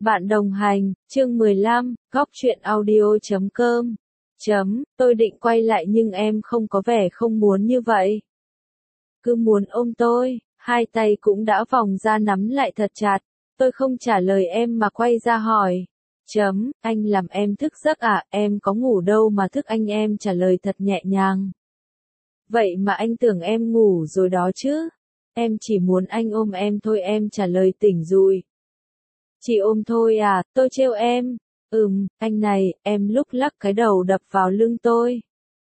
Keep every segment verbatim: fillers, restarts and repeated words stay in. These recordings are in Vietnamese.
Bạn đồng hành, chương mười lăm, góc truyện audio chấm com. Chấm, tôi định quay lại nhưng em không có vẻ không muốn như vậy. Cứ muốn ôm tôi, hai tay cũng đã vòng ra nắm lại thật chặt. Tôi không trả lời em mà quay ra hỏi. Chấm, anh làm em thức giấc à, em có ngủ đâu mà thức anh, em trả lời thật nhẹ nhàng. Vậy mà anh tưởng em ngủ rồi đó chứ. Em chỉ muốn anh ôm em thôi, em trả lời tỉnh rụi. Chỉ ôm thôi à, tôi trêu em. Ừm, anh này, em lúc lắc cái đầu đập vào lưng tôi.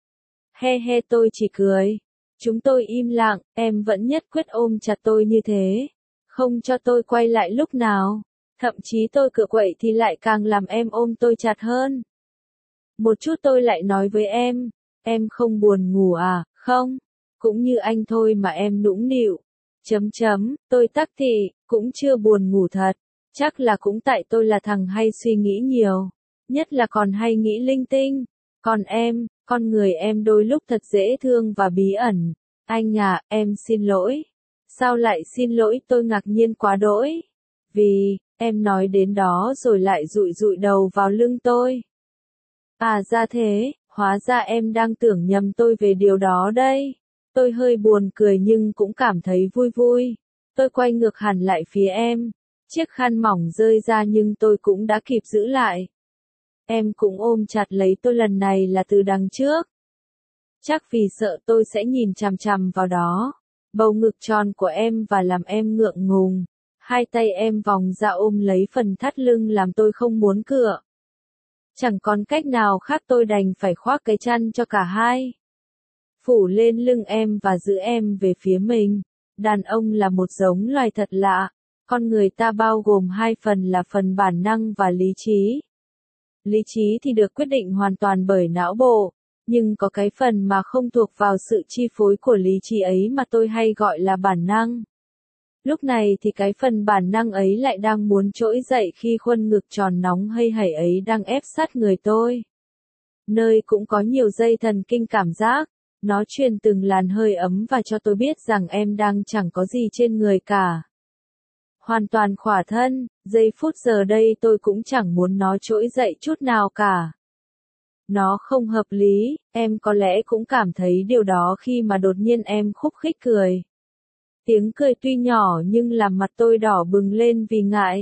He he, tôi chỉ cười. Chúng tôi im lặng, em vẫn nhất quyết ôm chặt tôi như thế. Không cho tôi quay lại lúc nào. Thậm chí tôi cựa quậy thì lại càng làm em ôm tôi chặt hơn. Một chút tôi lại nói với em, em không buồn ngủ à, không? Cũng như anh thôi mà em nũng nịu. Chấm chấm, tôi tắc thì, cũng chưa buồn ngủ thật. Chắc là cũng tại tôi là thằng hay suy nghĩ nhiều. Nhất là còn hay nghĩ linh tinh. Còn em, con người em đôi lúc thật dễ thương và bí ẩn. Anh à, em xin lỗi. Sao lại xin lỗi, tôi ngạc nhiên quá đỗi. Vì, em nói đến đó rồi lại dụi dụi đầu vào lưng tôi. À ra thế, hóa ra em đang tưởng nhầm tôi về điều đó đây. Tôi hơi buồn cười nhưng cũng cảm thấy vui vui. Tôi quay ngược hẳn lại phía em. Chiếc khăn mỏng rơi ra nhưng tôi cũng đã kịp giữ lại. Em cũng ôm chặt lấy tôi, lần này là từ đằng trước. Chắc vì sợ tôi sẽ nhìn chằm chằm vào đó. Bầu ngực tròn của em và làm em ngượng ngùng. Hai tay em vòng ra ôm lấy phần thắt lưng làm tôi không muốn cựa. Chẳng còn cách nào khác, tôi đành phải khoác cái chăn cho cả hai. Phủ lên lưng em và giữ em về phía mình. Đàn ông là một giống loài thật lạ. Con người ta bao gồm hai phần là phần bản năng và lý trí. Lý trí thì được quyết định hoàn toàn bởi não bộ, nhưng có cái phần mà không thuộc vào sự chi phối của lý trí ấy mà tôi hay gọi là bản năng. Lúc này thì cái phần bản năng ấy lại đang muốn trỗi dậy khi khuôn ngực tròn nóng hây hẩy ấy đang ép sát người tôi. Nơi cũng có nhiều dây thần kinh cảm giác, nó truyền từng làn hơi ấm và cho tôi biết rằng em đang chẳng có gì trên người cả. Hoàn toàn khỏa thân, giây phút giờ đây tôi cũng chẳng muốn nó trỗi dậy chút nào cả. Nó không hợp lý, em có lẽ cũng cảm thấy điều đó khi mà đột nhiên em khúc khích cười. Tiếng cười tuy nhỏ nhưng làm mặt tôi đỏ bừng lên vì ngại.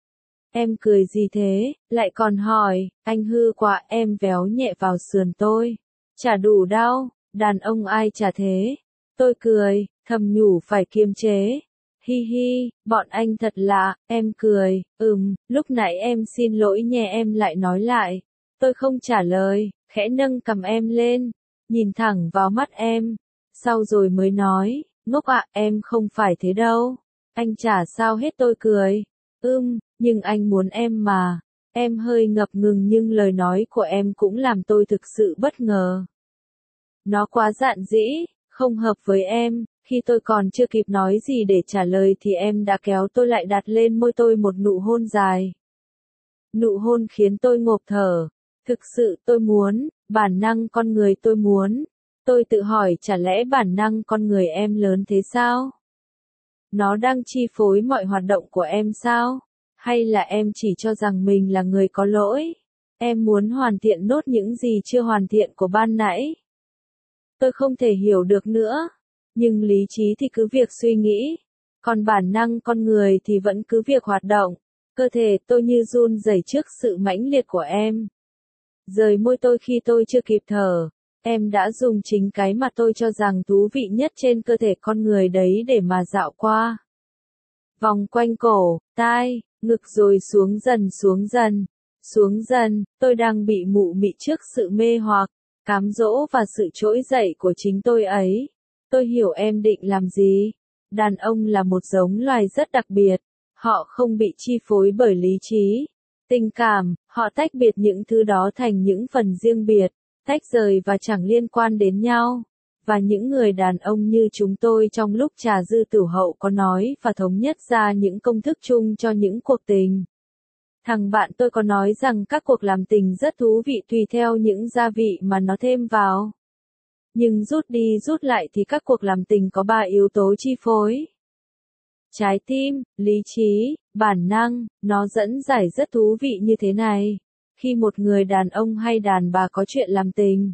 Em cười gì thế, lại còn hỏi, anh hư quá, em véo nhẹ vào sườn tôi. Chả đủ đau, đàn ông ai chả thế. Tôi cười, thầm nhủ phải kiềm chế. Hi hi, bọn anh thật lạ, em cười, ừm, lúc nãy em xin lỗi nhé, em lại nói lại. Tôi không trả lời, khẽ nâng cầm em lên, nhìn thẳng vào mắt em. Sau rồi mới nói, ngốc ạ, em không phải thế đâu. Anh chả sao hết, tôi cười. Ưm, nhưng anh muốn em mà. Em hơi ngập ngừng nhưng lời nói của em cũng làm tôi thực sự bất ngờ. Nó quá dạn dĩ, không hợp với em. Khi tôi còn chưa kịp nói gì để trả lời thì em đã kéo tôi lại, đặt lên môi tôi một nụ hôn dài. Nụ hôn khiến tôi ngộp thở. Thực sự tôi muốn, bản năng con người tôi muốn. Tôi tự hỏi chả lẽ bản năng con người em lớn thế sao? Nó đang chi phối mọi hoạt động của em sao? Hay là em chỉ cho rằng mình là người có lỗi? Em muốn hoàn thiện nốt những gì chưa hoàn thiện của ban nãy? Tôi không thể hiểu được nữa. Nhưng lý trí thì cứ việc suy nghĩ. Còn bản năng con người thì vẫn cứ việc hoạt động. Cơ thể tôi như run rẩy trước sự mãnh liệt của em. Rời môi tôi khi tôi chưa kịp thở. Em đã dùng chính cái mà tôi cho rằng thú vị nhất trên cơ thể con người đấy để mà dạo qua. Vòng quanh cổ, tai, ngực rồi xuống dần xuống dần. Xuống dần, tôi đang bị mụ mị trước sự mê hoặc, cám dỗ và sự trỗi dậy của chính tôi ấy. Tôi hiểu em định làm gì. Đàn ông là một giống loài rất đặc biệt. Họ không bị chi phối bởi lý trí, tình cảm, họ tách biệt những thứ đó thành những phần riêng biệt, tách rời và chẳng liên quan đến nhau. Và những người đàn ông như chúng tôi trong lúc trà dư tửu hậu có nói và thống nhất ra những công thức chung cho những cuộc tình. Thằng bạn tôi có nói rằng các cuộc làm tình rất thú vị tùy theo những gia vị mà nó thêm vào. Nhưng rút đi rút lại thì các cuộc làm tình có ba yếu tố chi phối. Trái tim, lý trí, Bản năng, nó dẫn giải rất thú vị như thế này. Khi một người đàn ông hay đàn bà có chuyện làm tình,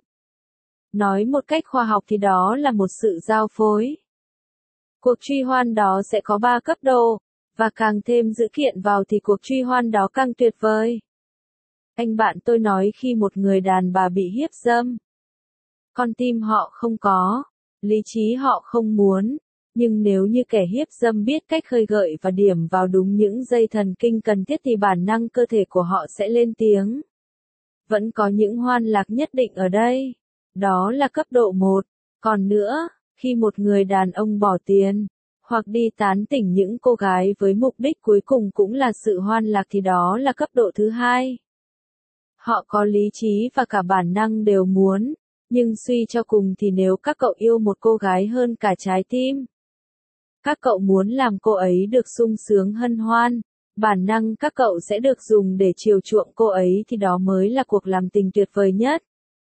nói một cách khoa học thì đó là một sự giao phối. Cuộc truy hoan đó sẽ có ba cấp độ, và càng thêm dữ kiện vào thì cuộc truy hoan đó càng tuyệt vời. Anh bạn tôi nói khi một người đàn bà bị hiếp dâm, con tim họ không có, lý trí họ không muốn, nhưng nếu như kẻ hiếp dâm biết cách khơi gợi và điểm vào đúng những dây thần kinh cần thiết thì bản năng cơ thể của họ sẽ lên tiếng. Vẫn có những hoan lạc nhất định ở đây. Đó là cấp độ một. Còn nữa, khi một người đàn ông bỏ tiền, hoặc đi tán tỉnh những cô gái với mục đích cuối cùng cũng là sự hoan lạc thì đó là cấp độ thứ hai. Họ có lý trí và cả bản năng đều muốn, nhưng suy cho cùng thì nếu các cậu yêu một cô gái hơn cả trái tim, các cậu muốn làm cô ấy được sung sướng hân hoan, bản năng các cậu sẽ được dùng để chiều chuộng cô ấy thì đó mới là cuộc làm tình tuyệt vời nhất.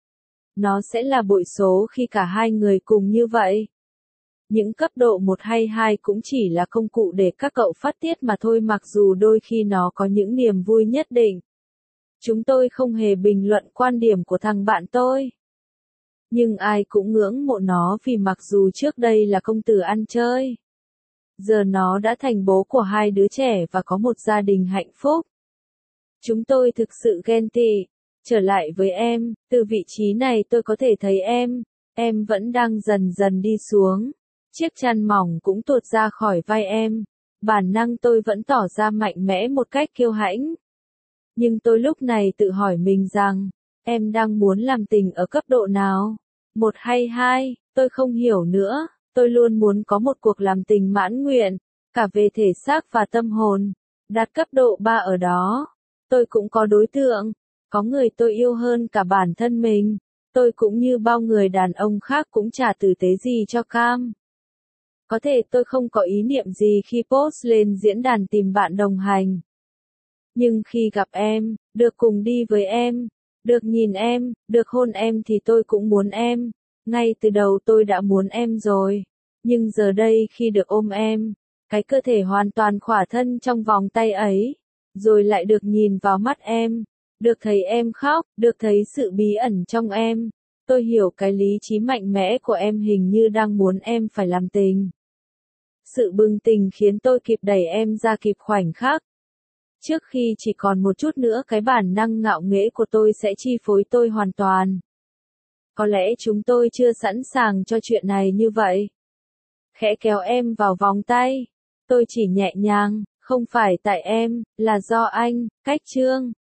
Nó sẽ là bội số khi cả hai người cùng như vậy. Những cấp độ một hay hai cũng chỉ là công cụ để các cậu phát tiết mà thôi, mặc dù đôi khi nó có những niềm vui nhất định. Chúng tôi không hề bình luận quan điểm của thằng bạn tôi. Nhưng ai cũng ngưỡng mộ nó vì mặc dù trước đây là công tử ăn chơi, giờ nó đã thành bố của hai đứa trẻ và có một gia đình hạnh phúc. Chúng tôi thực sự ghen tị. Trở lại với em, từ vị trí này tôi có thể thấy em, em vẫn đang dần dần đi xuống. Chiếc chăn mỏng cũng tuột ra khỏi vai em. Bản năng tôi vẫn tỏ ra mạnh mẽ một cách kiêu hãnh. Nhưng tôi lúc này tự hỏi mình rằng, em đang muốn làm tình ở cấp độ nào? Một hay hai, tôi không hiểu nữa. Tôi luôn muốn có một cuộc làm tình mãn nguyện, cả về thể xác và tâm hồn. Đạt cấp độ ba ở đó. Tôi cũng có đối tượng. Có người tôi yêu hơn cả bản thân mình. Tôi cũng như bao người đàn ông khác cũng chả tử tế gì cho Cam. Có thể tôi không có ý niệm gì khi post lên diễn đàn tìm bạn đồng hành. Nhưng khi gặp em, được cùng đi với em, được nhìn em, được hôn em thì tôi cũng muốn em. Ngay từ đầu tôi đã muốn em rồi. Nhưng giờ đây khi được ôm em, cái cơ thể hoàn toàn khỏa thân trong vòng tay ấy, rồi lại được nhìn vào mắt em, được thấy em khóc, được thấy sự bí ẩn trong em, tôi hiểu cái lý trí mạnh mẽ của em hình như đang muốn em phải làm tình. Sự bừng tỉnh khiến tôi kịp đẩy em ra kịp khoảnh khắc. Trước khi chỉ còn một chút nữa cái bản năng ngạo nghễ của tôi sẽ chi phối tôi hoàn toàn. Có lẽ chúng tôi chưa sẵn sàng cho chuyện này như vậy. Khẽ kéo em vào vòng tay. Tôi chỉ nhẹ nhàng, không phải tại em, là do anh, cách chương.